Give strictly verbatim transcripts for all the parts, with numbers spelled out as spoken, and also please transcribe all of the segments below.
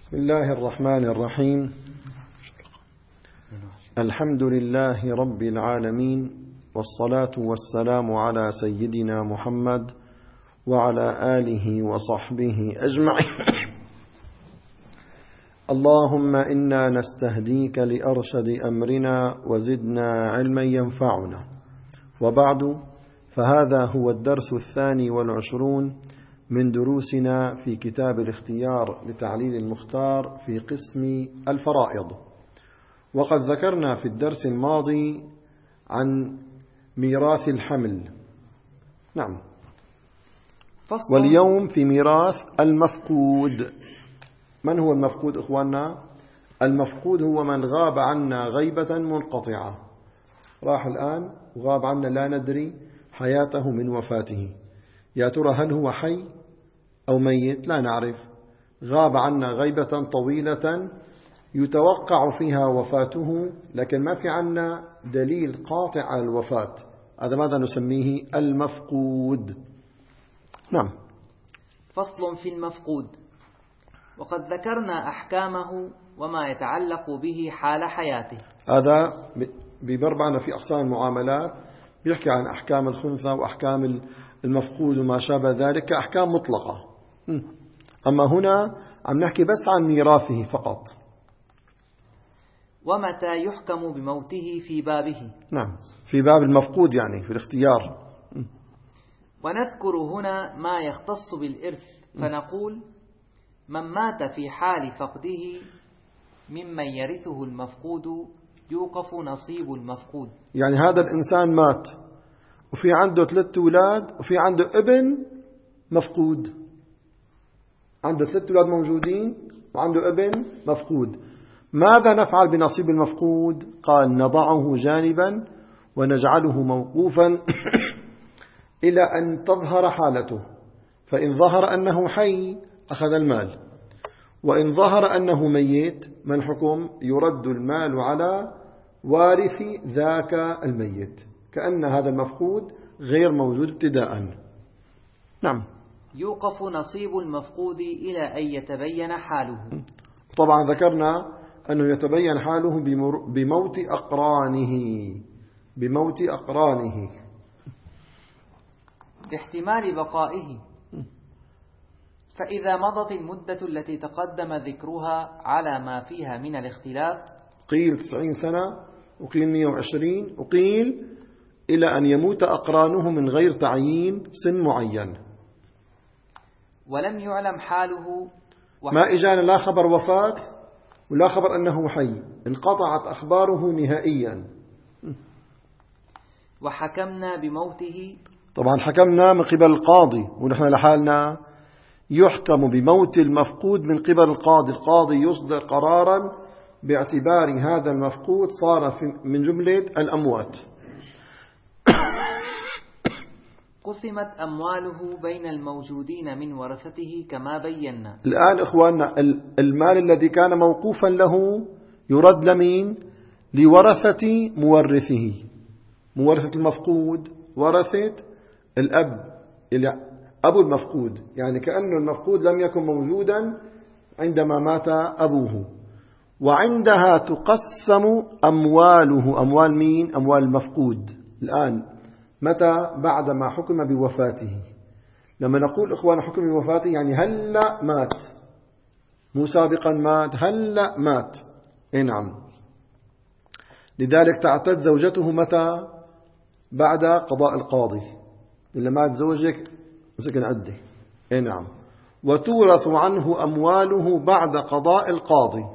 بسم الله الرحمن الرحيم. الحمد لله رب العالمين، والصلاة والسلام على سيدنا محمد وعلى آله وصحبه أجمعين. اللهم إنا نستهديك لأرشد أمرنا وزدنا علما ينفعنا. وبعد، فهذا هو الدرس الثاني والعشرون من دروسنا في كتاب الاختيار لتعليل المختار في قسم الفرائض. وقد ذكرنا في الدرس الماضي عن ميراث الحمل. نعم. واليوم في ميراث المفقود. من هو المفقود إخواننا؟ المفقود هو من غاب عنا غيبة منقطعة، راح الآن وغاب عنا لا ندري حياته من وفاته. يا ترى هل هو حي أو ميت؟ لا نعرف. غاب عنا غيبة طويلة يتوقع فيها وفاته، لكن ما في عنا دليل قاطع على الوفاة. هذا ماذا نسميه؟ المفقود. نعم. فصل في المفقود. وقد ذكرنا أحكامه وما يتعلق به حال حياته. هذا ببربعنا في أقسام المعاملات، بيحكي عن أحكام الخنثى وأحكام المفقود وما شابه ذلك كأحكام مطلقة. أما هنا عم نحكي بس عن ميراثه فقط. ومتى يحكم بموته في بابه. نعم، في باب المفقود يعني في الاختيار. ونذكر هنا ما يختص بالإرث، فنقول: من مات في حال فقده ممن يرثه المفقود يوقف نصيب المفقود. يعني هذا الإنسان مات وفي عنده ثلاث أولاد وفي عنده ابن مفقود، عنده ثلاث أولاد موجودين وعنده ابن مفقود. ماذا نفعل بنصيب المفقود؟ قال: نضعه جانبا ونجعله موقوفا إلى أن تظهر حالته، فإن ظهر أنه حي أخذ المال، وإن ظهر أنه ميت ما الحكم؟ يرد المال على وارث ذاك الميت، كأن هذا المفقود غير موجود ابتداء. نعم. يوقف نصيب المفقود إلى أن يتبين حاله. طبعا ذكرنا أنه يتبين حاله بموت أقرانه بموت أقرانه لاحتمال بقائه. فإذا مضت المدة التي تقدم ذكرها على ما فيها من الاختلاف، قيل تسعين سنة وقيل مئة وعشرين وقيل إلى أن يموت أقرانه من غير تعيين سن معين، ولم يعلم حاله، ما إجانا لا خبر وفاة ولا خبر أنه حي، انقطعت أخباره نهائيا. وحكمنا بموته. طبعا حكمنا من قبل القاضي، ونحن لحالنا يحكم بموت المفقود من قبل القاضي. القاضي يصدر قرارا باعتبار هذا المفقود صار من جملة الأموات. قسمت أمواله بين الموجودين من ورثته كما بينا. الآن إخواننا، المال الذي كان موقوفا له يرد لمين؟ لورثة مورثه. مورثة المفقود ورثة الأب، أبو المفقود، يعني كأنه المفقود لم يكن موجودا عندما مات أبوه. وعندها تقسم أمواله. أموال مين؟ أموال المفقود. الآن متى؟ بعدما حكم بوفاته. لما نقول إخوان حكم بوفاته يعني هلأ مات، مو سابقا مات، هلأ مات. إيه نعم. لذلك تعتد زوجته متى؟ بعد قضاء القاضي. إلا مات زوجك مسكن عده. إيه نعم. وتورث عنه أمواله بعد قضاء القاضي.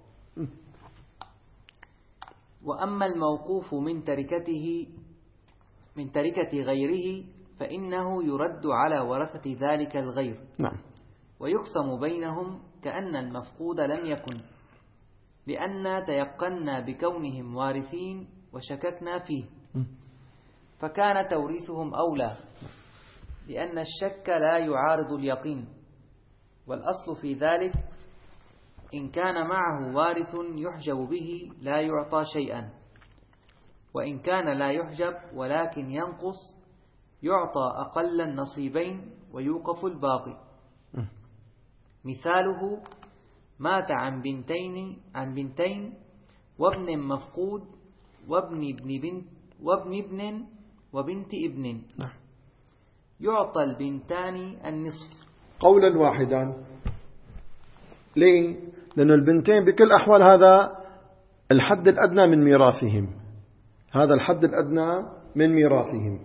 وأما الموقوف من تركته من تركة غيره فإنه يرد على ورثة ذلك الغير. نعم. ويقسم بينهم كأن المفقود لم يكن، لأن تيقنا بكونهم وارثين وشككنا فيه، فكان توريثهم أولى، لأن الشك لا يعارض اليقين. والأصل في ذلك إن كان معه وارث يحجب به لا يعطى شيئا، وإن كان لا يحجب ولكن ينقص يعطى أقل النصيبين ويوقف الباقي. مثاله: مات عن بنتين عن بنتين وابن مفقود وابن ابن بنت وابن ابن وبنت ابن يعطى البنتان النصف قولا واحدا. ليه؟ لأن البنتين بكل أحوال هذا الحد الأدنى من ميراثهم، هذا الحد الأدنى من ميراثهم.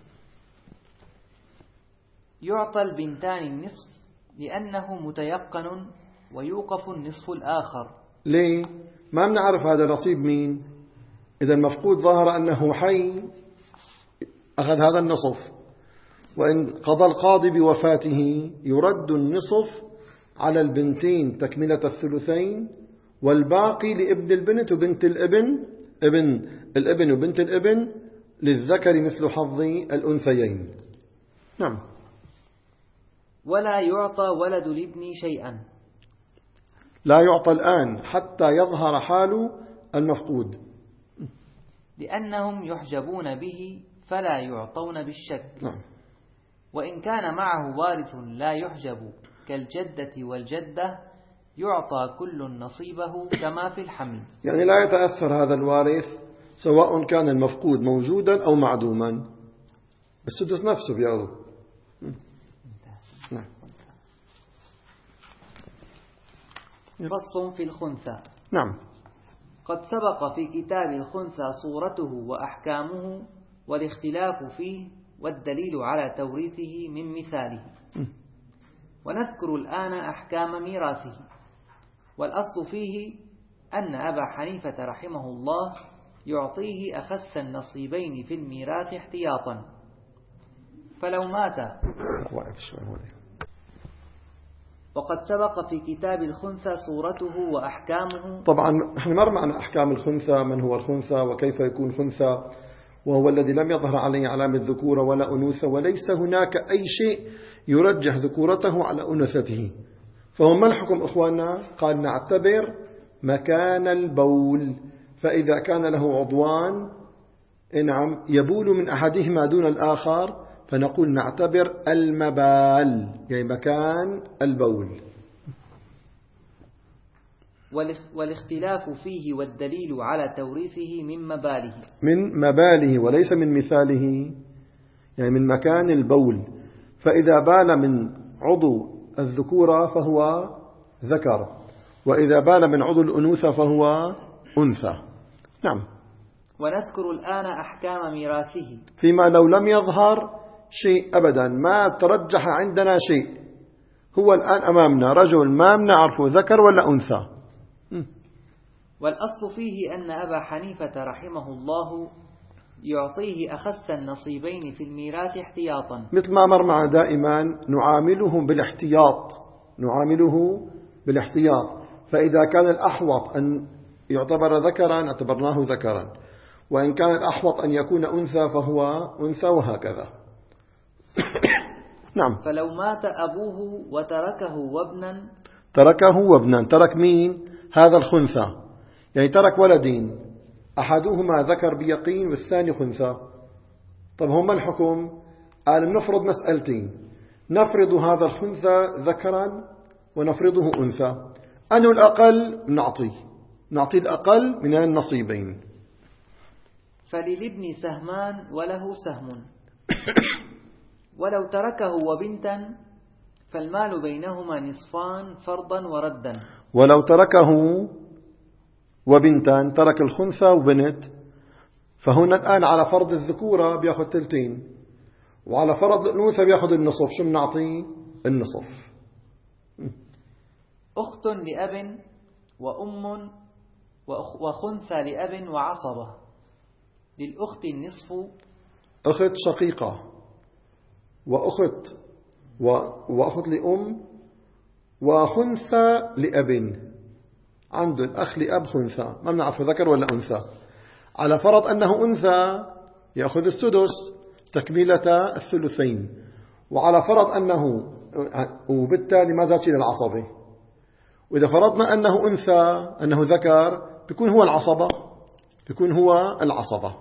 يعطى البنتان النصف لأنه متيقن ويوقف النصف الآخر. ليه؟ ما بنعرف هذا نصيب مين. إذا المفقود ظهر أنه حي أخذ هذا النصف، وإن قضى القاضي بوفاته يرد النصف على البنتين تكملة الثلثين، والباقي لابن البنت وبنت الابن، ابن الابن وبنت الابن للذكر مثل حظ الأنثيين. نعم. ولا يعطى ولد الابن شيئا. لا يعطى الآن حتى يظهر حال المفقود، لأنهم يحجبون به فلا يعطون بالشك. نعم. وإن كان معه وارث لا يحجب كالجدة والجدة يعطى كل نصيبه كما في الحمل. يعني لا يتأثر هذا الوارث سواء كان المفقود موجودا أو معدوما، السدس نفسه بياخذ. نعم. فصل في الخنثى. نعم. قد سبق في كتاب الخنثى صورته وأحكامه والاختلاف فيه والدليل على توريثه من مثاله. ونذكر الآن أحكام ميراثه. والأصل فيه أن أبا حنيفة رحمه الله يعطيه أخس النصيبين في الميراث احتياطا، فلو مات. وقد سبق في كتاب الخنثى صورته وأحكامه. طبعا نحن ما معنى أحكام الخنثى، من هو الخنثى وكيف يكون خنثى، وهو الذي لم يظهر عليه علامة ذكورة ولا أنوثة، وليس هناك أي شيء يرجح ذكورته على أنوثته. فهو ما الحكم إخواننا؟ قال نعتبر مكان البول، فإذا كان له عضوان نعم يبول من أحدهما دون الآخر فنقول نعتبر المبال، يعني مكان البول. والاختلاف فيه والدليل على توريثه من مباله، من مباله وليس من مثاله، يعني من مكان البول. فإذا بال من عضو الذكورة فهو ذكر، وإذا بال من عضو الأنوثة فهو أنثى. نعم. ونذكر الآن أحكام ميراثه فيما لو لم يظهر شيء أبدا، ما ترجح عندنا شيء، هو الآن أمامنا رجل ما بنعرفه ذكر ولا أنثى. والأصل فيه أن أبا حنيفة رحمه الله يعطيه أخس النصيبين في الميراث احتياطا، مثل ما مر معنا دائما نعامله بالاحتياط، نعامله بالاحتياط. فإذا كان الأحوط أن يعتبر ذكرا اعتبرناه ذكرا، وإن كان الأحوط أن يكون أنثى فهو أنثى، وهكذا. نعم. فلو مات أبوه وتركه وابنا. تركه وابنا، ترك مين؟ هذا الخنثى، يعني ترك ولدين، أحدهما ذكر بيقين والثاني خنثى. طب هما الحكم؟ قال نفرض مسألتين، نفرض هذا الخنثى ذكرا ونفرضه أنثى، أنه الأقل نعطيه نعطي الأقل من النصيبين. فللابن سهمان وله سهم، ولو تركه وبنتا فالمال بينهما نصفان فرضا وردا. ولو تركه وبنتان، ترك الخنثى وبنت، فهنا الآن على فرض الذكورة بياخذ تلتين، وعلى فرض الأنوثة بياخذ النصف. شو بنعطيه؟ النصف. أخت لأب وأم وخنثى لأب وعصبة، للأخت النصف. أخت شقيقة وأخت وأخت لأم وخنثى لأب، عنده الأخ لأب خنثى، ما بنعرف ذكر ولا أنثى. على فرض أنه أنثى يأخذ السدس تكملة الثلثين، وعلى فرض أنه، وبالتالي ما زاد شيء للعصبة. وإذا فرضنا أنه أنثى أنه ذكر بيكون هو العصبة، بيكون هو العصبة.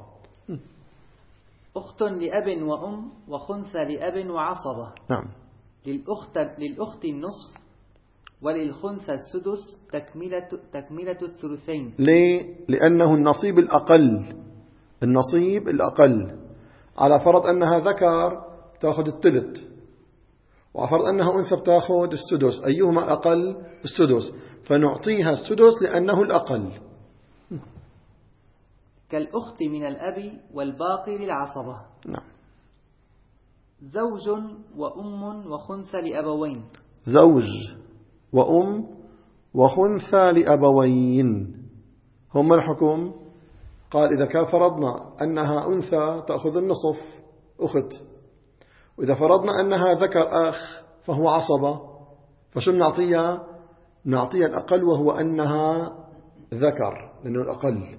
أخت لأب وأم وخنثى لأب وعصبة. نعم. للأخت للأخت النصف وللخنثى السدس تكملة, تكملة الثلثين. ليه؟ لأنه النصيب الأقل، النصيب الأقل. على فرض أنها ذكر تأخذ الثلث، وعلى فرض أنها أنثى بتأخذ السدس، أيهما أقل؟ السدس، فنعطيها السدس لأنه الأقل. كالأخت من الأب والباقي للعصبة. نعم. زوج وأم وخنثى لأبوين. زوج وأم وخنثى لأبوين، هم الحكم؟ قال إذا كان فرضنا أنها أنثى تأخذ النصف أخت، وإذا فرضنا أنها ذكر أخ فهو عصبة، فشو نعطيها؟ نعطيها الأقل وهو أنها ذكر لأنه الأقل.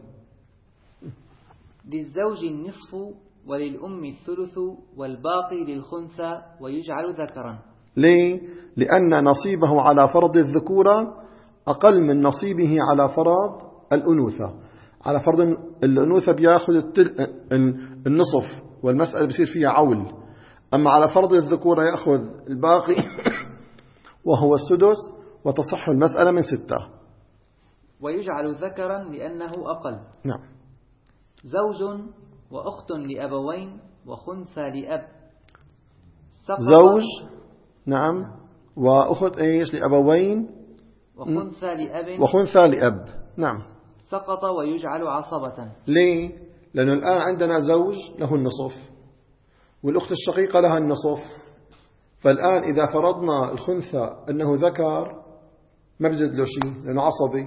للزوج النصف وللأم الثلث والباقي للخنثى ويجعل ذكرا. ليه؟ لأن نصيبه على فرض الذكورة أقل من نصيبه على فرض الأنوثة. على فرض الأنوثة بياخذ النصف والمسألة بيصير فيها عول، أما على فرض الذكورة يأخذ الباقي وهو السدس وتصح المسألة من ستة. ويجعل ذكرا لأنه أقل. نعم. زوج وأخت لأبوين وخنثى لأب. زوج نعم وأخت إيش لأبوين وخنثى لأب وخنثى لأب. نعم. سقط ويجعل عصبة. ليه؟ لأنه الآن عندنا زوج له النصف والأخت الشقيقة لها النصف، فالآن إذا فرضنا الخنثى أنه ذكر ما بزيد له شيء لأنه عصبي،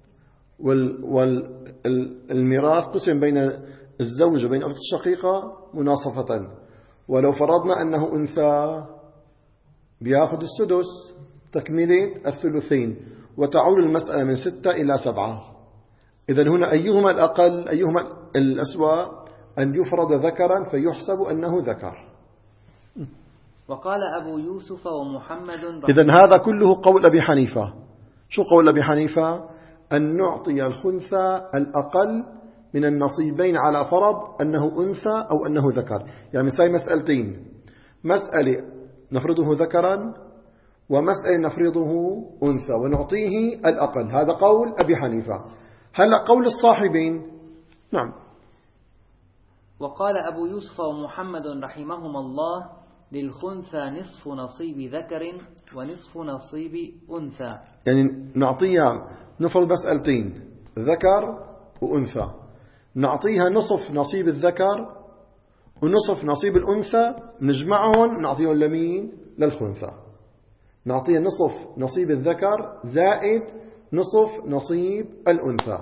والميراث قسم بين الزوج وبين الأخت الشقيقة مناصفة. ولو فرضنا أنه أنثى بياخذ السدس تكملة الثلثين، وتعول المسألة من ستة إلى سبعة. إذن هنا أيهما الأقل أيهما الأسوأ؟ أن يفرض ذكرا فيحسب أنه ذكر. وقال أبو يوسف ومحمد. إذن هذا كله قول أبي حنيفة. شو قول أبي حنيفة؟ أن نعطي الخنثى الأقل من النصيبين على فرض أنه أنثى أو أنه ذكر. يعني مثال مسألتين، مسألة نفرضه ذكرا ومسألة نفرضه أنثى ونعطيه الأقل. هذا قول أبي حنيفة. هلأ قول الصاحبين. نعم. وقال أبو يوسف ومحمد رحمهما الله للخنثى نصف نصيب ذكر ونصف نصيب أنثى. يعني نعطيها نفرض مسألتين ذكر وأنثى، نعطيها نصف نصيب الذكر ونصف نصيب الأنثى، نجمعهم نعطيهم لمين؟ للخنثى. نعطيها نصف نصيب الذكر زائد نصف نصيب الأنثى.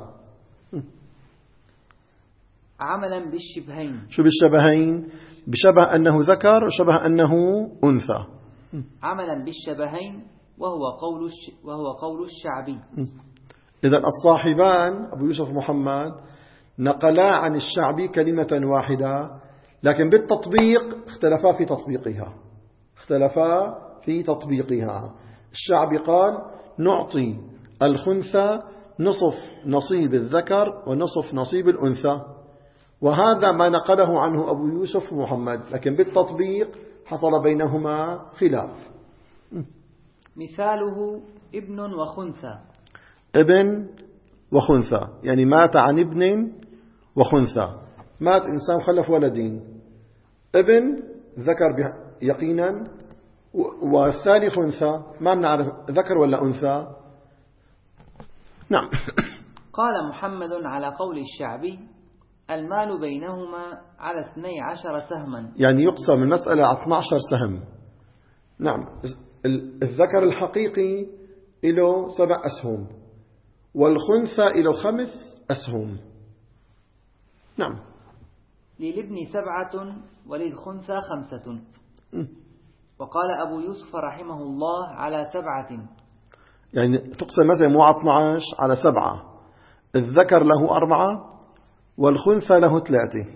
عملا بالشبهين. شو بالشبهين؟ بشبه أنه ذكر وشبه أنه أنثى. عملا بالشبهين وهو قول وهو قول الشعبي. إذن الصاحبان أبو يوسف محمد نقلا عن الشعبي كلمة واحدة، لكن بالتطبيق اختلفا في تطبيقها اختلفا في تطبيقها. الشعبي قال نعطي الخنثى نصف نصيب الذكر ونصف نصيب الأنثى، وهذا ما نقله عنه أبو يوسف محمد، لكن بالتطبيق حصل بينهما خلاف. مثاله ابن وخنثى. ابن وخنثى يعني مات عن ابن وخنثى، مات إنسان خلف ولدين، ابن ذكر يقينا والثاني خنثى ما بنعرف ذكر ولا أنثى. نعم. قال محمد على قول الشعبي المال بينهما على اثني عشر سهما، يعني يقسم المسألة على اثني عشر سهم. نعم. الذكر الحقيقي له سبع أسهم والخنثى له خمس أسهم. نعم. للابن سبعة وللخنثى خمسة. وقال أبو يوسف رحمه الله على سبعة، يعني تقسم مثلا مو على اثني عشر على سبعة، الذكر له أربعة والخنثى له ثلاثة.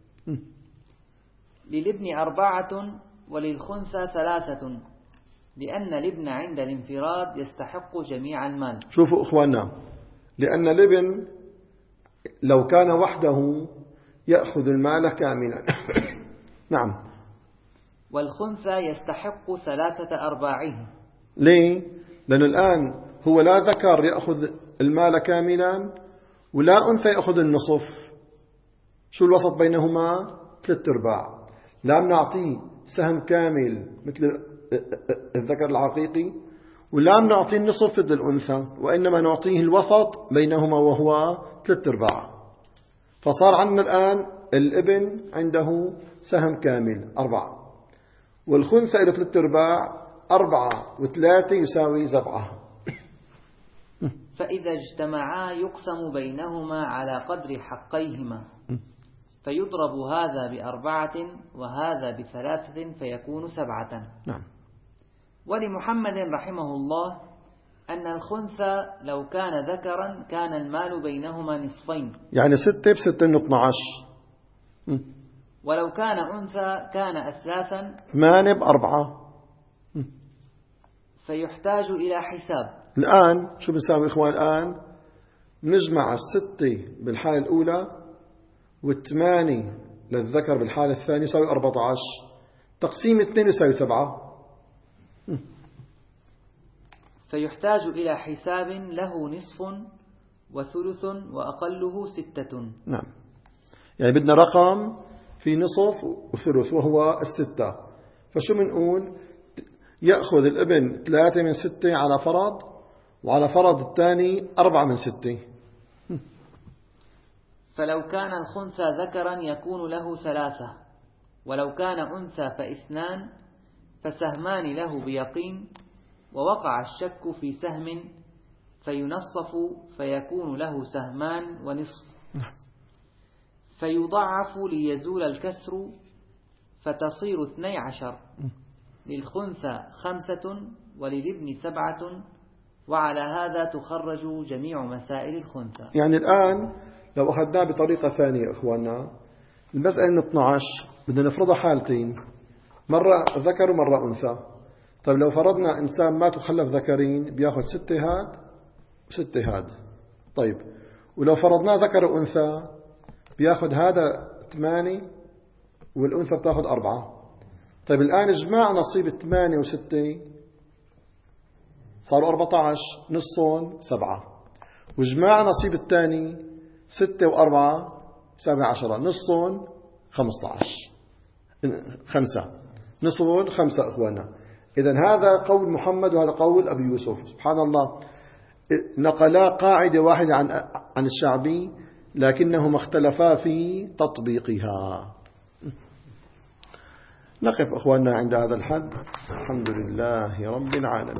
للابن أربعة وللخنثى ثلاثة، لأن الابن عند الانفراد يستحق جميع المال. شوفوا إخواننا، لأن الابن لو كان وحده يأخذ المال كاملا. نعم. والخنثى يستحق ثلاثة أرباعه. ليه؟ لأن الآن هو لا ذكر يأخذ المال كاملا ولا أنثى يأخذ النصف. شو الوسط بينهما؟ ثلاث أرباع. لا بنعطيه سهم كامل مثل الذكر الحقيقي ولا بنعطيه النصف مثل الأنثى، وإنما نعطيه الوسط بينهما وهو ثلاث أرباع. فصار عندنا الآن الابن عنده سهم كامل أربعة، والخنثى له ثلاث أرباع، أربعة وثلاثة يساوي سبعة. فإذا اجتمعا يقسم بينهما على قدر حقيهما، فيضرب هذا بأربعة وهذا بثلاثة فيكون سبعة. نعم. ولمحمد رحمه الله أن الخنثى لو كان ذكرا كان المال بينهما نصفين، يعني ستة بستة من اثنى عشر. ولو كان أنثى كان أثلاثا ثمانية بأربعة. فيحتاج إلى حساب. الآن شو بنساوي إخوان؟ الآن نجمع الستة بالحالة الأولى والثمانية للذكر بالحالة الثانية يساوي أربعة عشر، تقسيم اثنين يساوي سبعة. فيحتاج إلى حساب له نصف وثلث وأقله ستة. نعم، يعني بدنا رقم في نصف وثلث وهو الستة. فشو بنقول؟ يأخذ الابن ثلاثة من ستة على فرض، وعلى فرض الثاني أربعة من ستة. فلو كان الخنثى ذكرا يكون له ثلاثة، ولو كان أنثى فاثنان، فسهمان له بيقين، ووقع الشك في سهم فينصف فيكون له سهمان ونصف، فيضعف ليزول الكسر فتصير اثني عشر، للخنثى خمسة وللابن سبعة، وعلى هذا تخرج جميع مسائل الخنثى. يعني الآن لو أخذناه بطريقة ثانية إخواننا، المسألة اثني عشر بدنا نفرضها حالتين، مرة ذكر ومرة أنثى. طيب لو فرضنا إنسان مات وخلف ذكرين بياخذ ستة هاد وستة هاد. طيب ولو فرضنا ذكر وأنثى بياخذ هذا ثمانية والأنثى بتاخذ أربعة. طيب الآن اجماع نصيب الثمانية وستة صاروا أربعة عشر، نصهم سبعة، وجماع نصيب الثاني ستة وأربعة سبعة عشرة، نصهم خمسة عشر، خمسة، نصهم خمسة إخوانا. إذن هذا قول محمد وهذا قول أبي يوسف. سبحان الله، نقلا قاعدة واحدة عن عن الشعبي لكنهما اختلفا في تطبيقها. نقف أخواننا عند هذا الحد. الحمد لله رب العالمين.